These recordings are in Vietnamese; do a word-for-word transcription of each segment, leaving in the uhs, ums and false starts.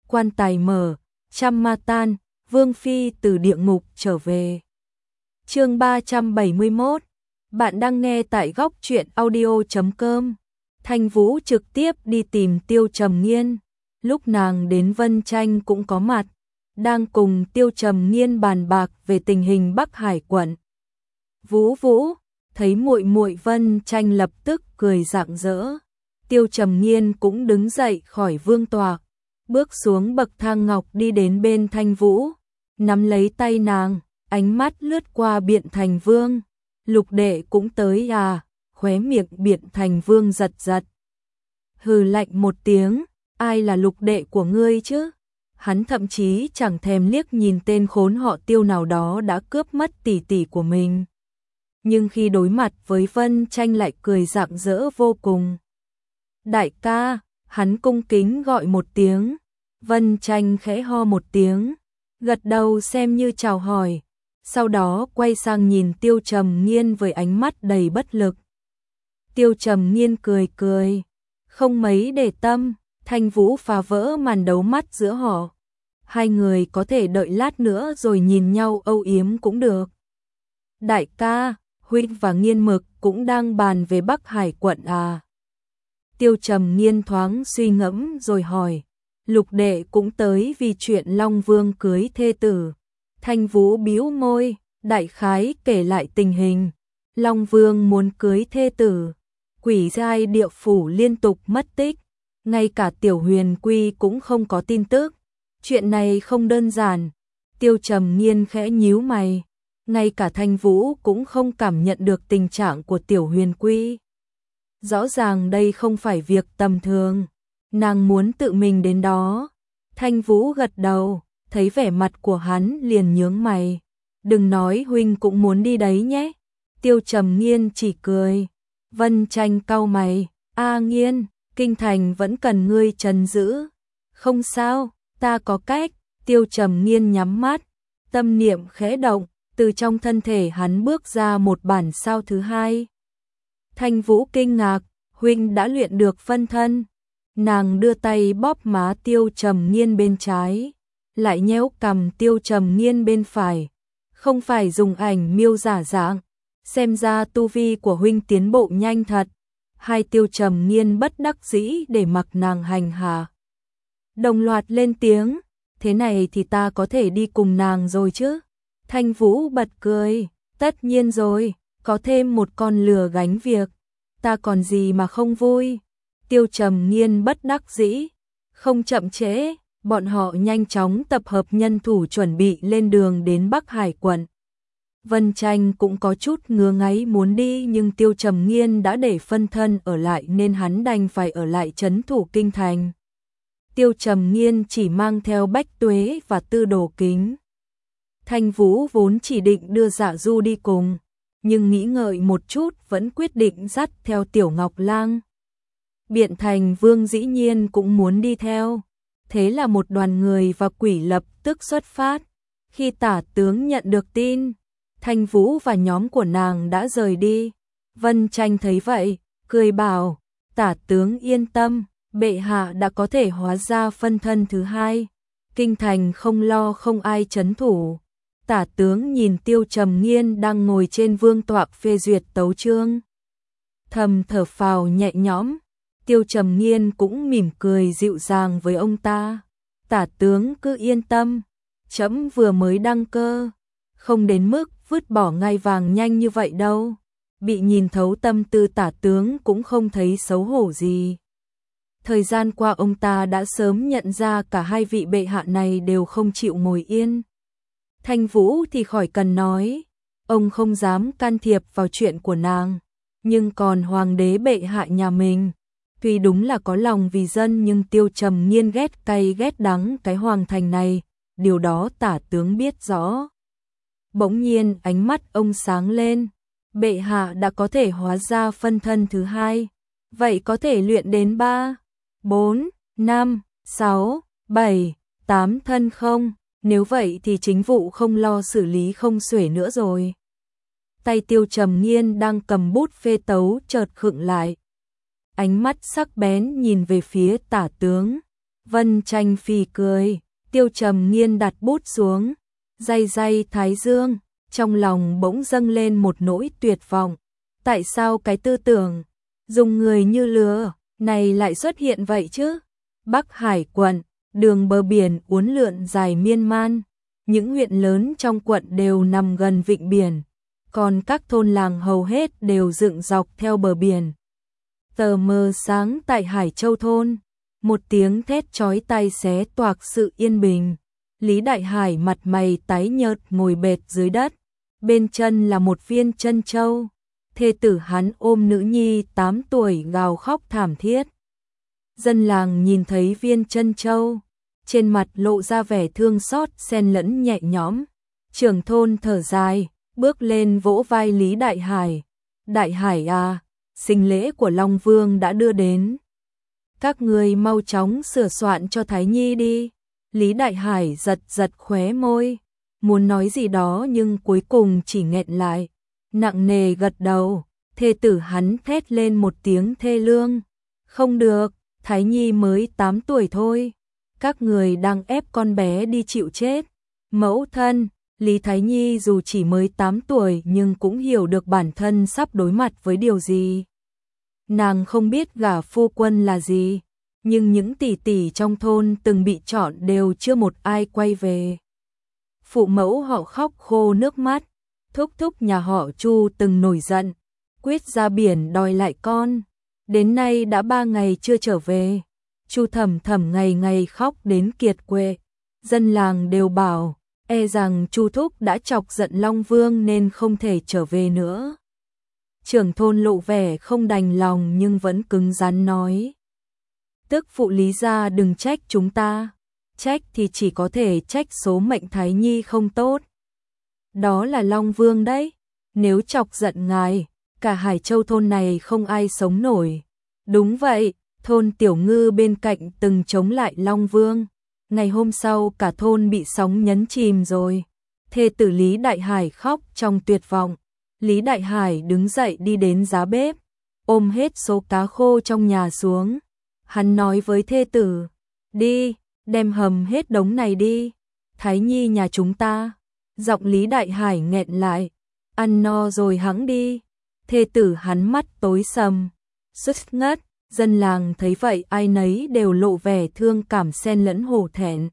quan tài mở, trăm ma tan, Vương Phi từ địa ngục trở về. Chương ba trăm bảy mươi mốt. Bạn đang nghe tại góc truyện audio chấm com. Thanh Vũ trực tiếp đi tìm Tiêu Trầm Nghiên. Lúc nàng đến Vân Tranh cũng có mặt, đang cùng Tiêu Trầm Nghiên bàn bạc về tình hình Bắc Hải quận. Vũ Vũ thấy muội muội Vân Tranh lập tức cười rạng rỡ. Tiêu Trầm Nghiên cũng đứng dậy khỏi vương tọa, bước xuống bậc thang ngọc đi đến bên Thanh Vũ, nắm lấy tay nàng, ánh mắt lướt qua Biện Thành Vương. Lục đệ cũng tới à? Khóe miệng Biện Thành Vương giật giật. Hừ lạnh một tiếng, ai là lục đệ của ngươi chứ? Hắn thậm chí chẳng thèm liếc nhìn tên khốn họ Tiêu nào đó đã cướp mất tỷ tỷ của mình. Nhưng khi đối mặt với Vân Tranh lại cười rạng rỡ vô cùng. Đại ca, hắn cung kính gọi một tiếng. Vân Tranh khẽ ho một tiếng, gật đầu xem như chào hỏi, sau đó quay sang nhìn Tiêu Trầm Nghiên với ánh mắt đầy bất lực. Tiêu Trầm Nghiên cười cười, không mấy để tâm. Thanh Vũ phá vỡ màn đấu mắt giữa họ. Hai người có thể đợi lát nữa rồi nhìn nhau âu yếm cũng được. Đại ca, huynh và Nghiên Mực cũng đang bàn về Bắc Hải quận à? Tiêu Trầm Nghiên thoáng suy ngẫm rồi hỏi. Lục đệ cũng tới vì chuyện Long Vương cưới thê tử. Thanh Vũ bĩu môi, đại khái kể lại tình hình. Long Vương muốn cưới thê tử, quỷ giai địa phủ liên tục mất tích, ngay cả Tiểu Huyền Quy cũng không có tin tức. Chuyện này không đơn giản. Tiêu Trầm Nghiên khẽ nhíu mày, ngay cả Thanh Vũ cũng không cảm nhận được tình trạng của Tiểu Huyền Quy. Rõ ràng đây không phải việc tầm thường, nàng muốn tự mình đến đó. Thanh Vũ gật đầu, thấy vẻ mặt của hắn liền nhướng mày. Đừng nói huynh cũng muốn đi đấy nhé. Tiêu Trầm Nghiên chỉ cười. Vân Tranh cau mày, a Nghiên, kinh thành vẫn cần ngươi trấn giữ. Không sao, ta có cách. Tiêu Trầm Nghiên nhắm mắt, tâm niệm khẽ động, từ trong thân thể hắn bước ra một bản sao thứ hai. Thanh Vũ kinh ngạc, huynh đã luyện được phân thân. Nàng đưa tay bóp má Tiêu Trầm Nghiên bên trái, lại nhéo cằm Tiêu Trầm Nghiên bên phải. Không phải dùng ảnh miêu giả dạng, xem ra tu vi của huynh tiến bộ nhanh thật. Hai Tiêu Trầm Nghiên bất đắc dĩ để mặc nàng hành hạ, đồng loạt lên tiếng, thế này thì ta có thể đi cùng nàng rồi chứ? Thanh Vũ bật cười, tất nhiên rồi, có thêm một con lừa gánh việc, ta còn gì mà không vui. Tiêu Trầm Nghiên bất đắc dĩ, không chậm trễ, bọn họ nhanh chóng tập hợp nhân thủ chuẩn bị lên đường đến Bắc Hải quận. Vân Tranh cũng có chút ngứa ngáy muốn đi, nhưng Tiêu Trầm Nghiên đã để phân thân ở lại nên hắn đành phải ở lại trấn thủ kinh thành. Tiêu Trầm Nghiên chỉ mang theo Bách Tuế và Tư Đồ Kính. Thanh Vũ vốn chỉ định đưa Dạ Du đi cùng, nhưng nghĩ ngợi một chút vẫn quyết định dắt theo Tiểu Ngọc Lang. Biện Thành Vương dĩ nhiên cũng muốn đi theo, thế là một đoàn người và quỷ lập tức xuất phát. Khi Tả tướng nhận được tin, Thanh Vũ và nhóm của nàng đã rời đi. Vân Tranh thấy vậy, cười bảo, Tả tướng yên tâm, bệ hạ đã có thể hóa ra phân thân thứ hai. Kinh thành không lo không ai trấn thủ. Tả tướng nhìn Tiêu Trầm Nghiên đang ngồi trên vương tọa phê duyệt tấu chương, thầm thở phào nhẹ nhõm. Tiêu Trầm Nghiên cũng mỉm cười dịu dàng với ông ta. Tả tướng cứ yên tâm, trẫm vừa mới đăng cơ, không đến mức vứt bỏ ngai vàng nhanh như vậy đâu. Bị nhìn thấu tâm tư tả tướng cũng không thấy xấu hổ gì. Thời gian qua ông ta đã sớm nhận ra cả hai vị bệ hạ này đều không chịu ngồi yên. Thanh Vũ thì khỏi cần nói, ông không dám can thiệp vào chuyện của nàng, nhưng còn hoàng đế bệ hạ nhà mình, tuy đúng là có lòng vì dân nhưng Tiêu Trầm Nghiên ghét cay ghét đắng cái hoàng thành này, điều đó tả tướng biết rõ. Bỗng nhiên ánh mắt ông sáng lên, bệ hạ đã có thể hóa ra phân thân thứ hai, vậy có thể luyện đến ba, bốn, năm, sáu, bảy, tám thân không? Nếu vậy thì chính vụ không lo xử lý không xuể nữa rồi. Tay Tiêu Trầm Nghiên đang cầm bút phê tấu chợt khựng lại. Ánh mắt sắc bén nhìn về phía tả tướng. Vân Tranh phì cười, Tiêu Trầm Nghiên đặt bút xuống, day day thái dương, trong lòng bỗng dâng lên một nỗi tuyệt vọng. Tại sao cái tư tưởng dùng người như lừa này lại xuất hiện vậy chứ? Bắc Hải quận, đường bờ biển uốn lượn dài miên man, những huyện lớn trong quận đều nằm gần vịnh biển, còn các thôn làng hầu hết đều dựng dọc theo bờ biển. Tờ mờ sáng tại Hải Châu thôn, một tiếng thét chói tai xé toạc sự yên bình. Lý Đại Hải mặt mày tái nhợt ngồi bệt dưới đất, bên chân là một viên chân châu. Thê tử hắn ôm nữ nhi tám tuổi gào khóc thảm thiết. Dân làng nhìn thấy viên chân châu, trên mặt lộ ra vẻ thương xót xen lẫn nhẹ nhõm. Trưởng thôn thở dài, bước lên vỗ vai Lý Đại Hải. Đại Hải à, sinh lễ của Long Vương đã đưa đến. Các người mau chóng sửa soạn cho Thái Nhi đi. Lý Đại Hải giật giật khóe môi, muốn nói gì đó nhưng cuối cùng chỉ nghẹn lại. Nặng nề gật đầu, thê tử hắn thét lên một tiếng thê lương. Không được, Thái Nhi mới tám tuổi thôi. Các người đang ép con bé đi chịu chết. Mẫu thân, Lý Thái Nhi dù chỉ mới tám tuổi nhưng cũng hiểu được bản thân sắp đối mặt với điều gì. Nàng không biết gả phu quân là gì, nhưng những tỷ tỷ trong thôn từng bị chọn đều chưa một ai quay về. Phụ mẫu họ khóc khô nước mắt, thúc thúc nhà họ Chu từng nổi giận, quyết ra biển đòi lại con. Đến nay đã ba ngày chưa trở về. Chu Thẩm Thẩm ngày ngày khóc đến kiệt quệ. Dân làng đều bảo, e rằng Chu thúc đã chọc giận Long Vương nên không thể trở về nữa. Trưởng thôn lộ vẻ không đành lòng nhưng vẫn cứng rắn nói. Tức phụ Lý gia đừng trách chúng ta, trách thì chỉ có thể trách số mệnh Thái Nhi không tốt. Đó là Long Vương đấy, nếu chọc giận ngài, cả Hải Châu thôn này không ai sống nổi. Đúng vậy, thôn Tiểu Ngư bên cạnh từng chống lại Long Vương, ngày hôm sau cả thôn bị sóng nhấn chìm rồi. Thê tử Lý Đại Hải khóc trong tuyệt vọng. Lý Đại Hải đứng dậy đi đến giá bếp, ôm hết số cá khô trong nhà xuống. Hắn nói với thê tử, đi, đem hầm hết đống này đi, Thái Nhi nhà chúng ta. Giọng Lý Đại Hải nghẹn lại, ăn no rồi hẵng đi. Thê tử hắn mắt tối sầm, sứt ngất. Dân làng thấy vậy ai nấy đều lộ vẻ thương cảm xen lẫn hổ thẹn.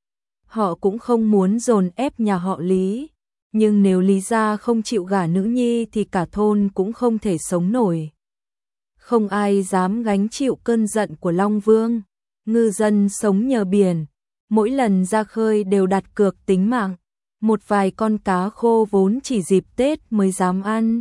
Họ cũng không muốn dồn ép nhà họ Lý, nhưng nếu Lý gia không chịu gả nữ nhi thì cả thôn cũng không thể sống nổi. Không ai dám gánh chịu cơn giận của Long Vương. Ngư dân sống nhờ biển, mỗi lần ra khơi đều đặt cược tính mạng. Một vài con cá khô vốn chỉ dịp Tết mới dám ăn.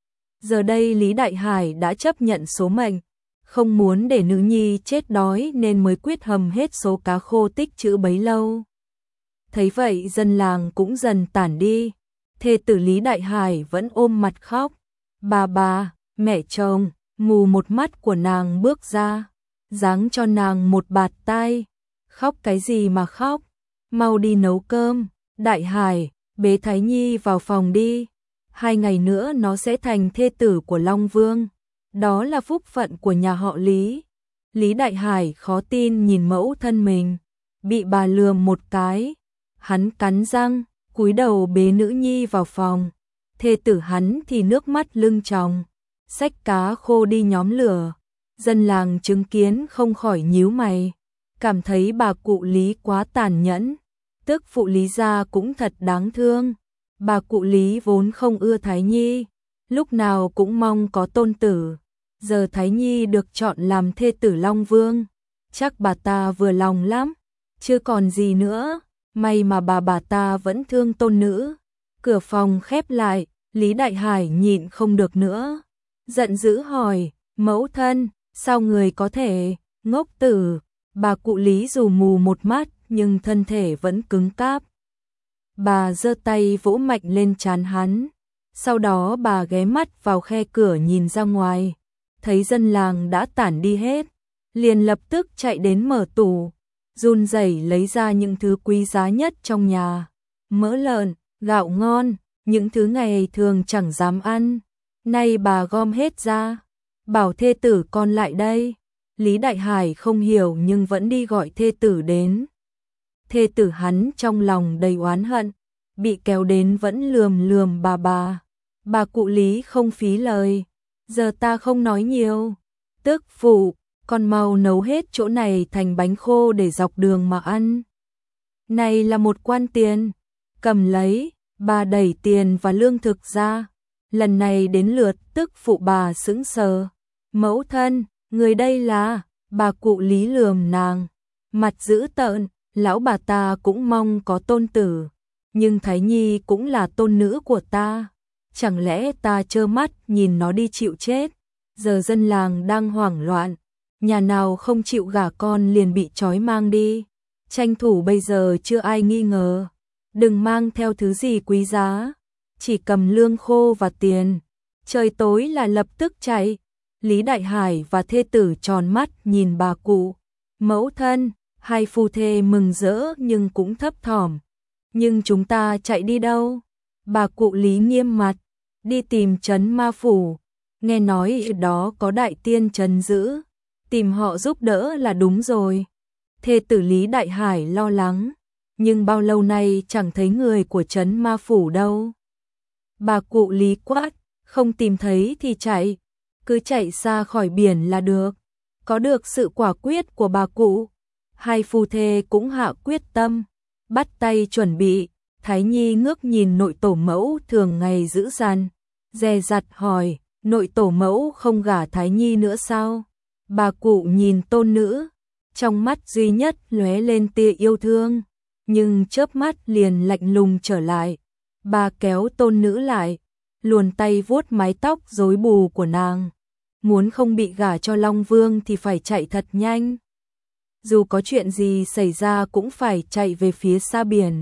Giờ đây Lý Đại Hải đã chấp nhận số mệnh, không muốn để nữ nhi chết đói nên mới quyết hầm hết số cá khô tích trữ bấy lâu. Thấy vậy dân làng cũng dần tản đi. Thê tử Lý Đại Hải vẫn ôm mặt khóc. Bà bà, mẹ chồng, mù một mắt của nàng bước ra, giáng cho nàng một bạt tai. Khóc cái gì mà khóc, mau đi nấu cơm. Đại Hải, bế Thái Nhi vào phòng đi. Hai ngày nữa nó sẽ thành thê tử của Long Vương. Đó là phúc phận của nhà họ Lý. Lý Đại Hải khó tin nhìn mẫu thân mình, bị bà lườm một cái. Hắn cắn răng, cúi đầu bế nữ nhi vào phòng. Thê tử hắn thì nước mắt lưng tròng, xách cá khô đi nhóm lửa. Dân làng chứng kiến không khỏi nhíu mày, cảm thấy bà cụ Lý quá tàn nhẫn. Tức phụ Lý gia cũng thật đáng thương. Bà cụ Lý vốn không ưa Thái Nhi, lúc nào cũng mong có tôn tử. Giờ Thái Nhi được chọn làm thê tử Long Vương, chắc bà ta vừa lòng lắm, chưa còn gì nữa. May mà bà bà ta vẫn thương tôn nữ. Cửa phòng khép lại, Lý Đại Hải nhịn không được nữa, giận dữ hỏi, mẫu thân, sao người có thể, ngốc tử. Bà cụ Lý dù mù một mắt nhưng thân thể vẫn cứng cáp. Bà giơ tay vỗ mạnh lên trán hắn, sau đó bà ghé mắt vào khe cửa nhìn ra ngoài, thấy dân làng đã tản đi hết, liền lập tức chạy đến mở tủ, run rẩy lấy ra những thứ quý giá nhất trong nhà, mỡ lợn, gạo ngon, những thứ ngày thường chẳng dám ăn, nay bà gom hết ra, bảo thê tử con lại đây. Lý Đại Hải không hiểu nhưng vẫn đi gọi thê tử đến. Thê tử hắn trong lòng đầy oán hận, bị kéo đến vẫn lườm lườm bà bà. Bà cụ Lý không phí lời, giờ ta không nói nhiều. Tức phụ, con mau nấu hết chỗ này thành bánh khô để dọc đường mà ăn. Này là một quan tiền, cầm lấy, bà đẩy tiền và lương thực ra. Lần này đến lượt tức phụ bà sững sờ. Mẫu thân, người đây là, bà cụ Lý lườm nàng, mặt dữ tợn, lão bà ta cũng mong có tôn tử, nhưng Thái Nhi cũng là tôn nữ của ta. Chẳng lẽ ta trơ mắt nhìn nó đi chịu chết? Giờ dân làng đang hoảng loạn, nhà nào không chịu gả con liền bị trói mang đi. Tranh thủ bây giờ chưa ai nghi ngờ, đừng mang theo thứ gì quý giá, chỉ cầm lương khô và tiền. Trời tối là lập tức chạy. Lý Đại Hải và thê tử tròn mắt nhìn bà cụ. Mẫu thân, hai phu thê mừng rỡ nhưng cũng thấp thỏm. Nhưng chúng ta chạy đi đâu? Bà cụ Lý nghiêm mặt, đi tìm trấn ma phủ. Nghe nói ở đó có đại tiên trấn giữ, tìm họ giúp đỡ là đúng rồi. Thê tử Lý Đại Hải lo lắng, nhưng bao lâu nay chẳng thấy người của trấn ma phủ đâu. Bà cụ Lý quát, không tìm thấy thì chạy, cứ chạy xa khỏi biển là được. Có được sự quả quyết của bà cụ, hai phu thê cũng hạ quyết tâm, bắt tay chuẩn bị. Thái Nhi ngước nhìn nội tổ mẫu thường ngày dữ dằn, dè dặt hỏi, nội tổ mẫu không gả Thái Nhi nữa sao? Bà cụ nhìn tôn nữ, trong mắt duy nhất lóe lên tia yêu thương, nhưng chớp mắt liền lạnh lùng trở lại. Bà kéo tôn nữ lại, luồn tay vuốt mái tóc rối bù của nàng. Muốn không bị gả cho Long Vương thì phải chạy thật nhanh. Dù có chuyện gì xảy ra cũng phải chạy về phía xa biển.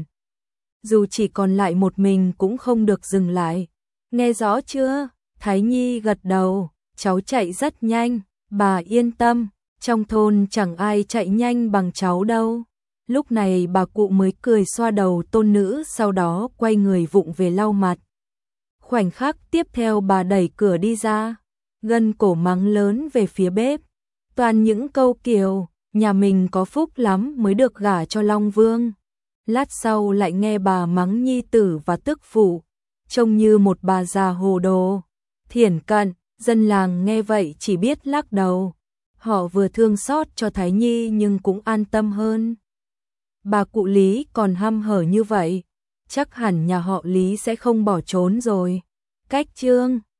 Dù chỉ còn lại một mình cũng không được dừng lại. Nghe rõ chưa? Thái Nhi gật đầu, cháu chạy rất nhanh, bà yên tâm, trong thôn chẳng ai chạy nhanh bằng cháu đâu. Lúc này bà cụ mới cười xoa đầu tôn nữ, sau đó quay người vụng về lau mặt. Khoảnh khắc tiếp theo bà đẩy cửa đi ra, gân cổ mắng lớn về phía bếp. Toàn những câu kiểu, nhà mình có phúc lắm mới được gả cho Long Vương. Lát sau lại nghe bà mắng nhi tử và tức phụ, trông như một bà già hồ đồ. Thiển cận, dân làng nghe vậy chỉ biết lắc đầu. Họ vừa thương xót cho Thái Nhi nhưng cũng an tâm hơn. Bà cụ Lý còn hăm hở như vậy, chắc hẳn nhà họ Lý sẽ không bỏ trốn rồi. Cách chương